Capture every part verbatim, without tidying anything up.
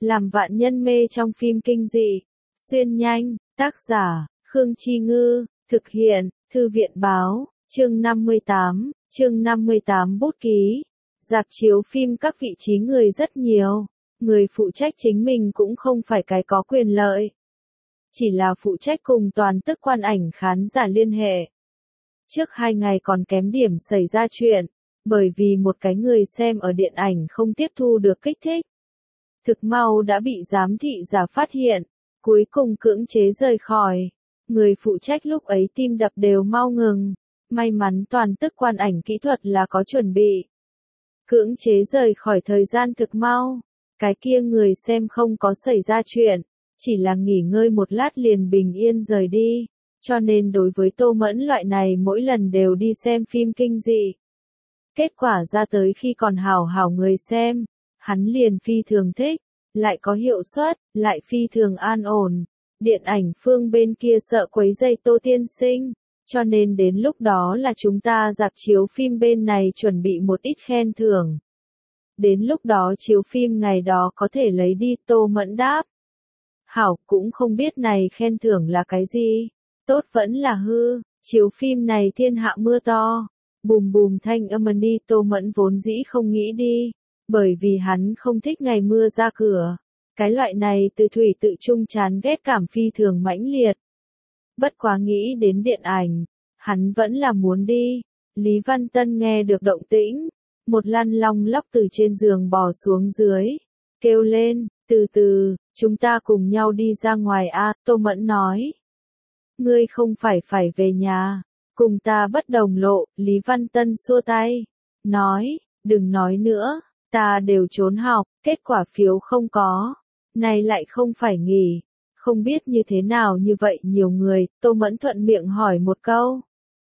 làm vạn nhân mê trong phim kinh dị. Xuyên nhanh, tác giả, Khương Chi Ngư, thực hiện, Thư viện Báo, chương năm mươi tám, chương năm mươi tám bút ký. Rạp chiếu phim các vị trí người rất nhiều, người phụ trách chính mình cũng không phải cái có quyền lợi. Chỉ là phụ trách cùng toàn tức quan ảnh khán giả liên hệ. Trước hai ngày còn kém điểm xảy ra chuyện, bởi vì một cái người xem ở điện ảnh không tiếp thu được kích thích. Thực mau đã bị giám thị giả phát hiện, cuối cùng cưỡng chế rời khỏi. Người phụ trách lúc ấy tim đập đều mau ngừng, may mắn toàn tức quan ảnh kỹ thuật là có chuẩn bị. Cưỡng chế rời khỏi thời gian thực mau, cái kia người xem không có xảy ra chuyện, chỉ là nghỉ ngơi một lát liền bình yên rời đi, cho nên đối với Tô Mẫn loại này mỗi lần đều đi xem phim kinh dị. Kết quả ra tới khi còn hào hào người xem, hắn liền phi thường thích, lại có hiệu suất, lại phi thường an ổn. Điện ảnh phương bên kia sợ quấy rầy Tô tiên sinh, cho nên đến lúc đó là chúng ta rạp chiếu phim bên này chuẩn bị một ít khen thưởng. Đến lúc đó chiếu phim ngày đó có thể lấy đi, Tô Mẫn đáp. Hảo, cũng không biết này khen thưởng là cái gì, tốt vẫn là hư, chiếu phim này thiên hạ mưa to. Bùm bùm thanh âm đi, Tô Mẫn vốn dĩ không nghĩ đi, bởi vì hắn không thích ngày mưa ra cửa. Cái loại này từ thủy tự trung chán ghét cảm phi thường mãnh liệt. Bất quá nghĩ đến điện ảnh, hắn vẫn là muốn đi. Lý Văn Tân nghe được động tĩnh, một lăn long lóc từ trên giường bò xuống dưới, kêu lên, từ từ, chúng ta cùng nhau đi ra ngoài a. Tô Mẫn nói. Ngươi không phải phải về nhà, cùng ta bất đồng lộ. Lý Văn Tân xua tay, nói, đừng nói nữa, ta đều trốn học, kết quả phiếu không có. Này lại không phải nghỉ, không biết như thế nào như vậy nhiều người. Tô Mẫn thuận miệng hỏi một câu.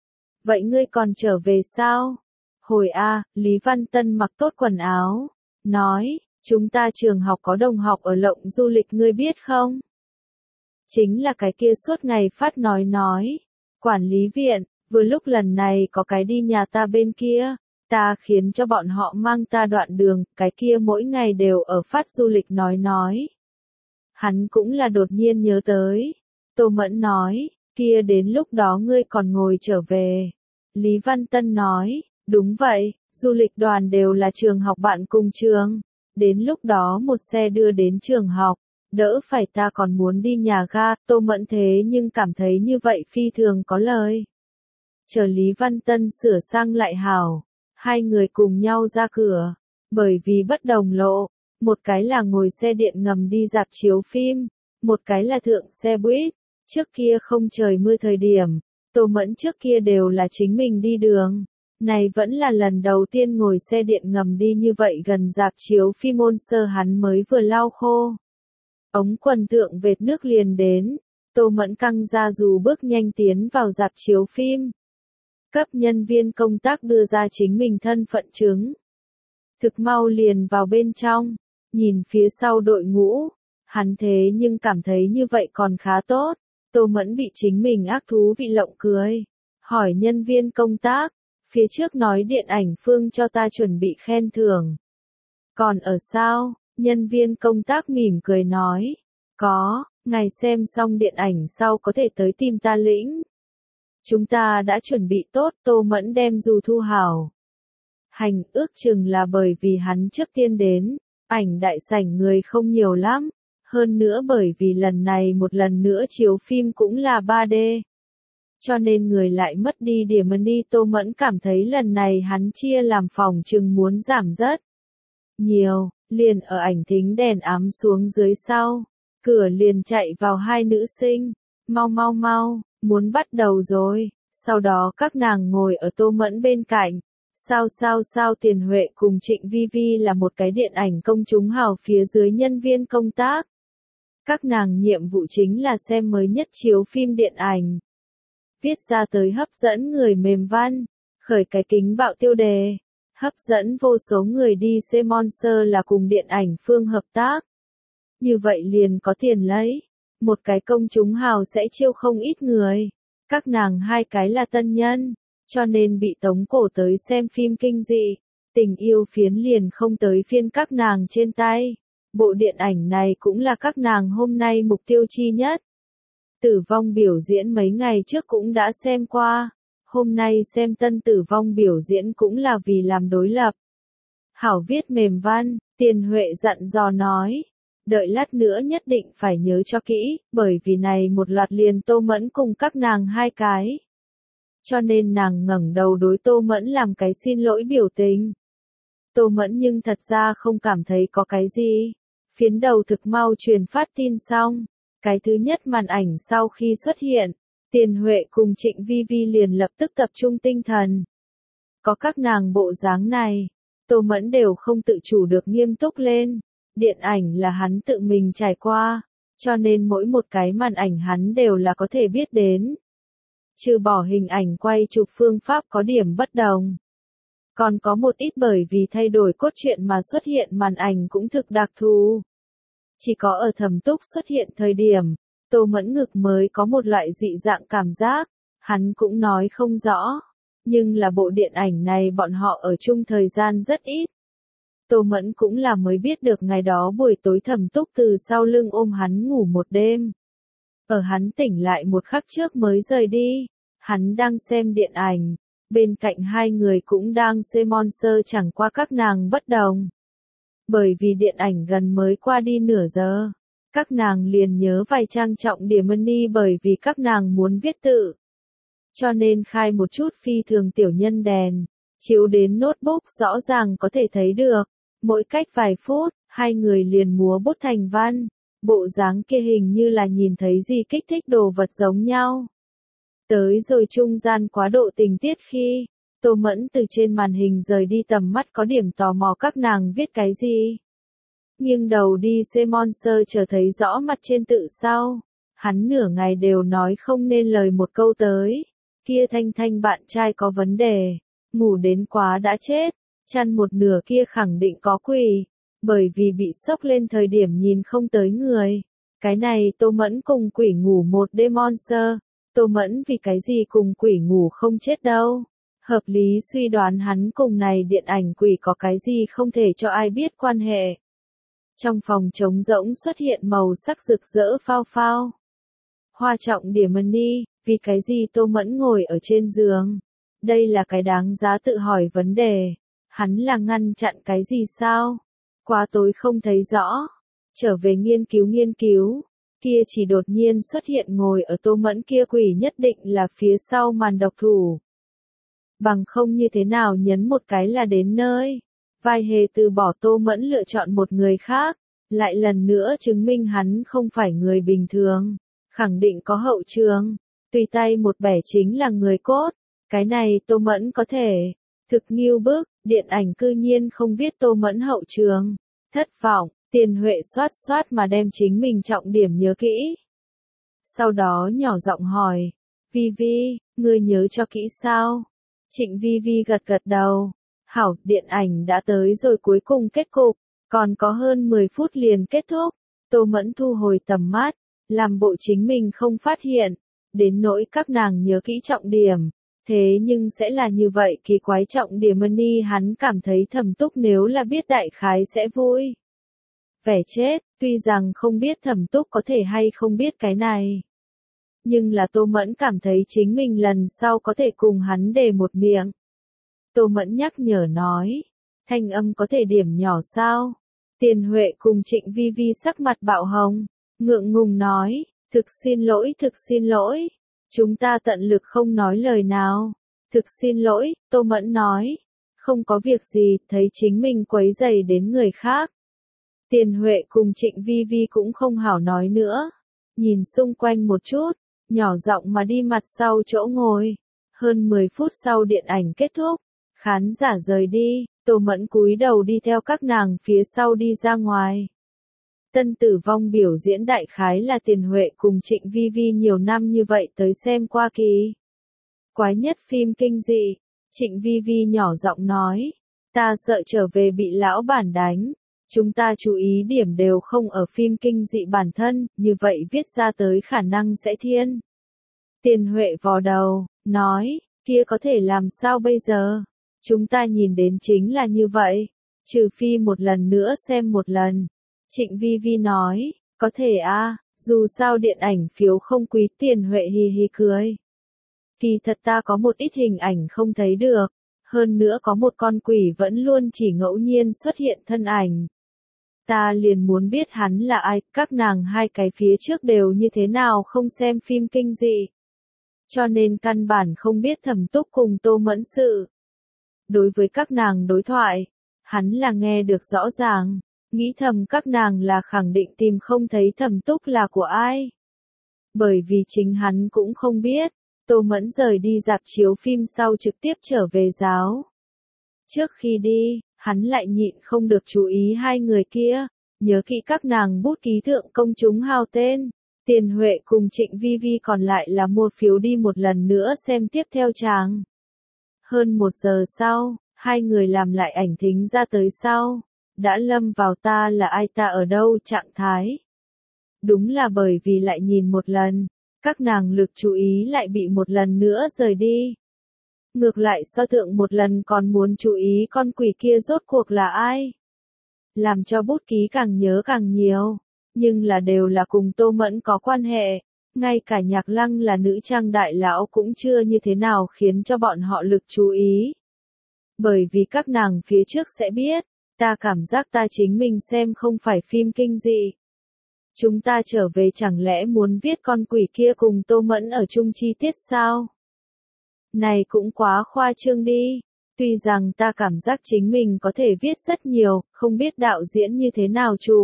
Vậy ngươi còn trở về sao? Hồi a, Lý Văn Tân mặc tốt quần áo, nói, chúng ta trường học có đồng học ở Lộng Du Lịch ngươi biết không? Chính là cái kia suốt ngày phát nói nói, quản lý viện, vừa lúc lần này có cái đi nhà ta bên kia, ta khiến cho bọn họ mang ta đoạn đường, cái kia mỗi ngày đều ở phát du lịch nói nói. Hắn cũng là đột nhiên nhớ tới. Tô Mẫn nói, kia đến lúc đó ngươi còn ngồi trở về. Lý Văn Tân nói, đúng vậy, du lịch đoàn đều là trường học bạn cùng trường. Đến lúc đó một xe đưa đến trường học, đỡ phải ta còn muốn đi nhà ga. Tô Mẫn thế nhưng cảm thấy như vậy phi thường có lời. Chờ Lý Văn Tân sửa sang lại hảo, hai người cùng nhau ra cửa, bởi vì bất đồng lộ. Một cái là ngồi xe điện ngầm đi rạp chiếu phim, một cái là thượng xe buýt. Trước kia không trời mưa thời điểm, Tô Mẫn trước kia đều là chính mình đi đường. Này vẫn là lần đầu tiên ngồi xe điện ngầm đi như vậy gần rạp chiếu phim, môn sơ hắn mới vừa lau khô. Ống quần thượng vệt nước liền đến, Tô Mẫn căng ra dù bước nhanh tiến vào rạp chiếu phim. Cấp nhân viên công tác đưa ra chính mình thân phận chứng. Thực mau liền vào bên trong. Nhìn phía sau đội ngũ, hắn thế nhưng cảm thấy như vậy còn khá tốt. Tô Mẫn bị chính mình ác thú vị lộng cười. Hỏi nhân viên công tác, phía trước nói điện ảnh phương cho ta chuẩn bị khen thưởng. Còn ở sao? Nhân viên công tác mỉm cười nói. Có, ngài xem xong điện ảnh sau có thể tới tìm ta lĩnh. Chúng ta đã chuẩn bị tốt. Tô Mẫn đem dù thu hảo. Hành, ước chừng là bởi vì hắn trước tiên đến. Ảnh đại sảnh người không nhiều lắm, hơn nữa bởi vì lần này một lần nữa chiếu phim cũng là ba D. Cho nên người lại mất đi điểm đi. Tô Mẫn cảm thấy lần này hắn chia làm phòng chừng muốn giảm rất nhiều, liền ở ảnh thính đèn ám xuống dưới sau, cửa liền chạy vào hai nữ sinh, mau mau mau, muốn bắt đầu rồi, sau đó các nàng ngồi ở Tô Mẫn bên cạnh. Sao sao sao Tiền Huệ cùng Trịnh Vi Vi là một cái điện ảnh công chúng hào phía dưới nhân viên công tác. Các nàng nhiệm vụ chính là xem mới nhất chiếu phim điện ảnh. Viết ra tới hấp dẫn người mềm văn, khởi cái kính bạo tiêu đề, hấp dẫn vô số người đi xem. Monster là cùng điện ảnh phương hợp tác. Như vậy liền có tiền lấy. Một cái công chúng hào sẽ chiêu không ít người. Các nàng hai cái là tân nhân. Cho nên bị tống cổ tới xem phim kinh dị, tình yêu phiến liền không tới phiên các nàng trên tay. Bộ điện ảnh này cũng là các nàng hôm nay mục tiêu chi nhất. Tử vong biểu diễn mấy ngày trước cũng đã xem qua, hôm nay xem tân tử vong biểu diễn cũng là vì làm đối lập. Hảo viết mềm văn, Tiền Huệ dặn dò nói, đợi lát nữa nhất định phải nhớ cho kỹ, bởi vì này một loạt liền Tô Mẫn cùng các nàng hai cái. Cho nên nàng ngẩng đầu đối Tô Mẫn làm cái xin lỗi biểu tình. Tô Mẫn nhưng thật ra không cảm thấy có cái gì. Phiến đầu thực mau truyền phát tin xong. Cái thứ nhất màn ảnh sau khi xuất hiện, Tiền Huệ cùng Trịnh Vi Vi liền lập tức tập trung tinh thần. Có các nàng bộ dáng này, Tô Mẫn đều không tự chủ được nghiêm túc lên. Điện ảnh là hắn tự mình trải qua, cho nên mỗi một cái màn ảnh hắn đều là có thể biết đến. Trừ bỏ hình ảnh quay chụp phương pháp có điểm bất đồng. Còn có một ít bởi vì thay đổi cốt truyện mà xuất hiện màn ảnh cũng thực đặc thù. Chỉ có ở Thẩm Túc xuất hiện thời điểm, Tô Mẫn ngực mới có một loại dị dạng cảm giác, hắn cũng nói không rõ. Nhưng là bộ điện ảnh này bọn họ ở chung thời gian rất ít. Tô Mẫn cũng là mới biết được ngày đó buổi tối Thẩm Túc từ sau lưng ôm hắn ngủ một đêm. Ở hắn tỉnh lại một khắc trước mới rời đi, hắn đang xem điện ảnh, bên cạnh hai người cũng đang xem Monster chẳng qua các nàng bất đồng. Bởi vì điện ảnh gần mới qua đi nửa giờ, các nàng liền nhớ vài trang trọng điểm money bởi vì các nàng muốn viết tự. Cho nên khai một chút phi thường tiểu nhân đèn, chiếu đến notebook rõ ràng có thể thấy được, mỗi cách vài phút, hai người liền múa bút thành văn, bộ dáng kia hình như là nhìn thấy gì kích thích đồ vật giống nhau. Tới rồi trung gian quá độ tình tiết khi, Tô Mẫn từ trên màn hình rời đi tầm mắt có điểm tò mò các nàng viết cái gì. Nghiêng đầu đi xem Monster chờ thấy rõ mặt trên tự sau, hắn nửa ngày đều nói không nên lời một câu tới. Kia Thanh Thanh bạn trai có vấn đề, ngủ đến quá đã chết, chăn một nửa kia khẳng định có quỷ, bởi vì bị sốc lên thời điểm nhìn không tới người. Cái này Tô Mẫn cùng quỷ ngủ một đêm Monster, Tô Mẫn vì cái gì cùng quỷ ngủ không chết đâu. Hợp lý suy đoán hắn cùng này điện ảnh quỷ có cái gì không thể cho ai biết quan hệ. Trong phòng trống rỗng xuất hiện màu sắc rực rỡ phao phao. Hoa trọng điểm money, vì cái gì Tô Mẫn ngồi ở trên giường? Đây là cái đáng giá tự hỏi vấn đề. Hắn là ngăn chặn cái gì sao? Quá tối không thấy rõ. Trở về nghiên cứu nghiên cứu. Kia chỉ đột nhiên xuất hiện ngồi ở Tô Mẫn kia quỷ nhất định là phía sau màn độc thủ. Bằng không như thế nào nhấn một cái là đến nơi. Vai hề từ bỏ Tô Mẫn lựa chọn một người khác. Lại lần nữa chứng minh hắn không phải người bình thường. Khẳng định có hậu trường. Tùy tay một bẻ chính là người cốt. Cái này Tô Mẫn có thể. Thực nghiêu bức, điện ảnh cư nhiên không viết Tô Mẫn hậu trường. Thất vọng, Tiền Huệ xoát xoát mà đem chính mình trọng điểm nhớ kỹ. Sau đó nhỏ giọng hỏi. Vi Vi, ngươi nhớ cho kỹ sao? Trịnh Vi Vi gật gật đầu. Hảo, điện ảnh đã tới rồi cuối cùng kết cục. Còn có hơn mười phút liền kết thúc. Tô Mẫn thu hồi tầm mắt. Làm bộ chính mình không phát hiện. Đến nỗi các nàng nhớ kỹ trọng điểm. Thế nhưng sẽ là như vậy kỳ quái trọng điểm money hắn cảm thấy Thẩm Túc nếu là biết đại khái sẽ vui. Vẻ chết, tuy rằng không biết Thẩm Túc có thể hay không biết cái này. Nhưng là Tô Mẫn cảm thấy chính mình lần sau có thể cùng hắn đề một miệng. Tô Mẫn nhắc nhở nói, thanh âm có thể điểm nhỏ sao? Tiền Huệ cùng Trịnh Vi Vi sắc mặt bạo hồng, ngượng ngùng nói, thực xin lỗi thực xin lỗi. Chúng ta tận lực không nói lời nào. Thực xin lỗi, Tô Mẫn nói. Không có việc gì, thấy chính mình quấy rầy đến người khác. Tiền Huệ cùng Trịnh Vi Vi cũng không hảo nói nữa. Nhìn xung quanh một chút, nhỏ giọng mà đi mặt sau chỗ ngồi. Hơn mười phút sau điện ảnh kết thúc. Khán giả rời đi, Tô Mẫn cúi đầu đi theo các nàng phía sau đi ra ngoài. Tân tử vong biểu diễn đại khái là Tiền Huệ cùng Trịnh Vi Vi nhiều năm như vậy tới xem qua kỳ. Quái nhất phim kinh dị, Trịnh Vi Vi nhỏ giọng nói, ta sợ trở về bị lão bản đánh, chúng ta chú ý điểm đều không ở phim kinh dị bản thân, như vậy viết ra tới khả năng sẽ thiên. Tiền Huệ vò đầu, nói, kia có thể làm sao bây giờ, chúng ta nhìn đến chính là như vậy, trừ phi một lần nữa xem một lần. Trịnh Vi Vi nói, có thể a, dù sao điện ảnh phiếu không quý. Tiền Huệ hì hì cười. Kỳ thật ta có một ít hình ảnh không thấy được, hơn nữa có một con quỷ vẫn luôn chỉ ngẫu nhiên xuất hiện thân ảnh. Ta liền muốn biết hắn là ai, các nàng hai cái phía trước đều như thế nào không xem phim kinh dị. Cho nên căn bản không biết Thẩm Túc cùng Tô Mẫn sự. Đối với các nàng đối thoại, hắn là nghe được rõ ràng, nghĩ thầm các nàng là khẳng định tìm không thấy Thẩm Túc là của ai. Bởi vì chính hắn cũng không biết, Tô Mẫn rời đi rạp chiếu phim sau trực tiếp trở về giáo. Trước khi đi, hắn lại nhịn không được chú ý hai người kia, nhớ kỹ các nàng bút ký thượng công chúng hao tên. Tiền Huệ cùng Trịnh Vi Vi còn lại là mua phiếu đi một lần nữa xem tiếp theo chàng. Hơn một giờ sau, hai người làm lại ảnh thính ra tới sau, đã lâm vào ta là ai ta ở đâu trạng thái. Đúng là bởi vì lại nhìn một lần, các nàng lực chú ý lại bị một lần nữa rời đi. Ngược lại so thượng một lần còn muốn chú ý con quỷ kia rốt cuộc là ai. Làm cho bút ký càng nhớ càng nhiều, nhưng là đều là cùng Tô Mẫn có quan hệ, ngay cả Nhạc Lăng là nữ trang đại lão cũng chưa như thế nào khiến cho bọn họ lực chú ý. Bởi vì các nàng phía trước sẽ biết, ta cảm giác ta chính mình xem không phải phim kinh dị. Chúng ta trở về chẳng lẽ muốn viết con quỷ kia cùng Tô Mẫn ở chung chi tiết sao? Này cũng quá khoa trương đi. Tuy rằng ta cảm giác chính mình có thể viết rất nhiều, không biết đạo diễn như thế nào chụp.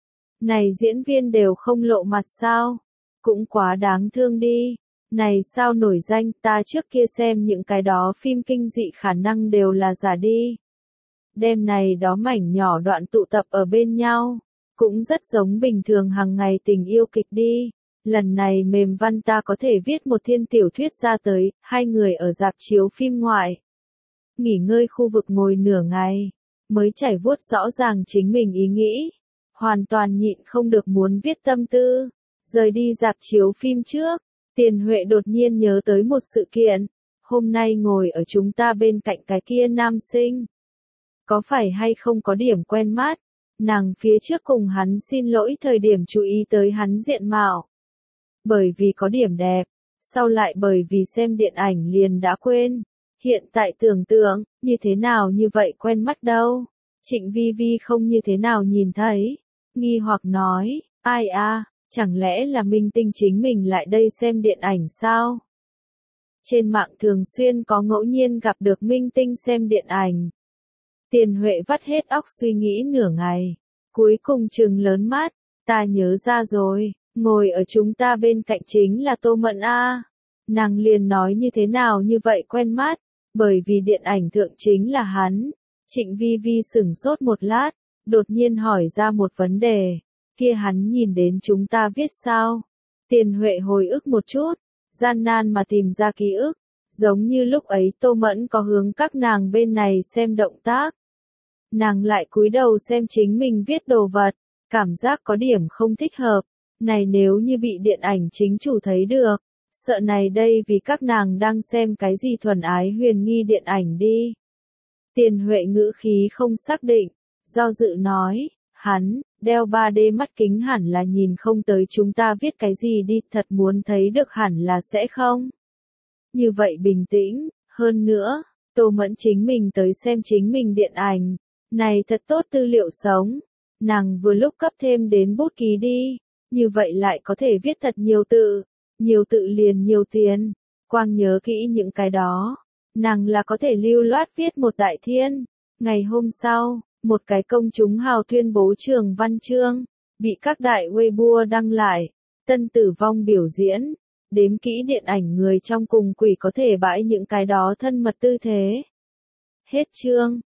Này diễn viên đều không lộ mặt sao? Cũng quá đáng thương đi. Này sao nổi danh, ta trước kia xem những cái đó phim kinh dị khả năng đều là giả đi. Đêm này đó mảnh nhỏ đoạn tụ tập ở bên nhau, cũng rất giống bình thường hàng ngày tình yêu kịch đi. Lần này mềm văn ta có thể viết một thiên tiểu thuyết ra tới, hai người ở rạp chiếu phim ngoại. Nghỉ ngơi khu vực ngồi nửa ngày, mới trải vuốt rõ ràng chính mình ý nghĩ. Hoàn toàn nhịn không được muốn viết tâm tư. Rời đi rạp chiếu phim trước, Tiền Huệ đột nhiên nhớ tới một sự kiện. Hôm nay ngồi ở chúng ta bên cạnh cái kia nam sinh. Có phải hay không có điểm quen mắt? Nàng phía trước cùng hắn xin lỗi thời điểm chú ý tới hắn diện mạo. Bởi vì có điểm đẹp, sau lại bởi vì xem điện ảnh liền đã quên. Hiện tại tưởng tượng, như thế nào như vậy quen mắt đâu. Trịnh Vi Vi không như thế nào nhìn thấy. Nghi hoặc nói, ai a, chẳng lẽ là minh tinh chính mình lại đây xem điện ảnh sao? Trên mạng thường xuyên có ngẫu nhiên gặp được minh tinh xem điện ảnh. Tiền Huệ vắt hết óc suy nghĩ nửa ngày. Cuối cùng trừng lớn mắt, ta nhớ ra rồi, ngồi ở chúng ta bên cạnh chính là Tô Mẫn a. Nàng liền nói như thế nào như vậy quen mắt, bởi vì điện ảnh thượng chính là hắn. Trịnh Vi Vi sửng sốt một lát, đột nhiên hỏi ra một vấn đề, kia hắn nhìn đến chúng ta viết sao? Tiền Huệ hồi ức một chút, gian nan mà tìm ra ký ức, giống như lúc ấy Tô Mẫn có hướng các nàng bên này xem động tác. Nàng lại cúi đầu xem chính mình viết đồ vật, cảm giác có điểm không thích hợp, này nếu như bị điện ảnh chính chủ thấy được, sợ này đây vì các nàng đang xem cái gì thuần ái huyền nghi điện ảnh đi. Tiền Huệ ngữ khí không xác định, do dự nói, hắn, đeo ba D mắt kính hẳn là nhìn không tới chúng ta viết cái gì đi, thật muốn thấy được hẳn là sẽ không. Như vậy bình tĩnh, hơn nữa, Tô Mẫn chính mình tới xem chính mình điện ảnh, này thật tốt tư liệu sống, nàng vừa lúc cấp thêm đến bút ký đi, như vậy lại có thể viết thật nhiều tự, nhiều tự liền nhiều tiền, quang nhớ kỹ những cái đó, nàng là có thể lưu loát viết một đại thiên. Ngày hôm sau, một cái công chúng hào tuyên bố trường văn chương, bị các đại Weibo đăng lại, tân tử vong biểu diễn, đếm kỹ điện ảnh người trong cùng quỷ có thể bãi những cái đó thân mật tư thế. Hết chương.